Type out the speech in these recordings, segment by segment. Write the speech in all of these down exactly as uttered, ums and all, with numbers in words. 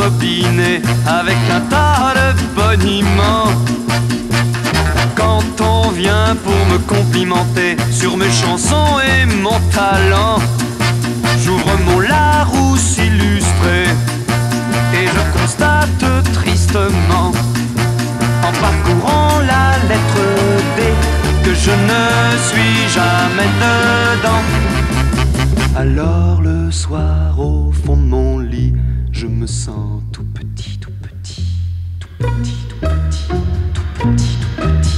robinet avec un tas de boniments. Quand on vient pour me complimenter sur mes chansons et mon talent, j'ouvre mon Larousse illustré et je constate tristement, en parcourant la lettre D, que je ne suis jamais dedans. Alors le soir au fond de mon lit, je me sens tout petit, tout petit, tout petit, tout petit, tout petit, tout petit, tout petit,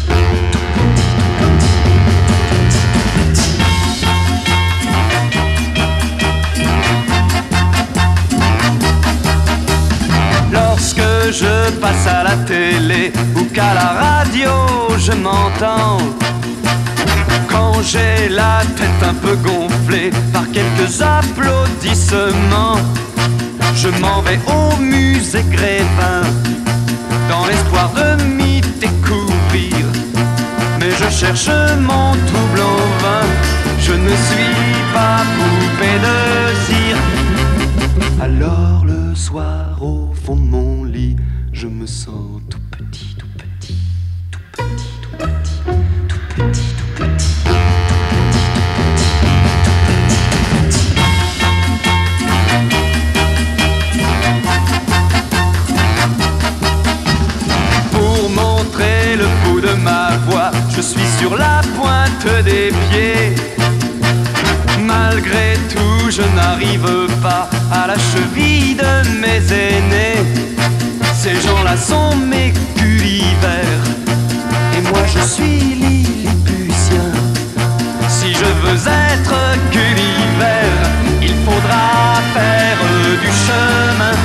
tout petit. Lorsque je passe à la télé ou qu'à la radio je m'entends, quand j'ai la tête un peu gonflée par quelques applaudissements, je m'en vais au musée Grévin dans l'espoir de m'y découvrir. Mais je cherche mon double en vain, je ne suis pas poupée de cire. Alors le soir au fond de mon lit, je me sens tout petit, tout petit, tout petit, tout petit, tout petit, tout petit. Ma voix, je suis sur la pointe des pieds. Malgré tout, je n'arrive pas à la cheville de mes aînés. Ces gens-là sont mes Gulliver et moi je suis Lilliputien. Si je veux être Gulliver, il faudra faire du chemin.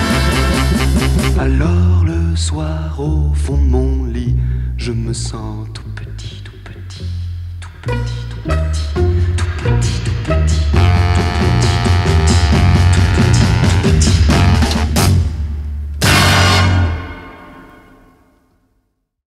Alors le soir au fond de mon lit, je me sens tout petit, tout petit, tout petit.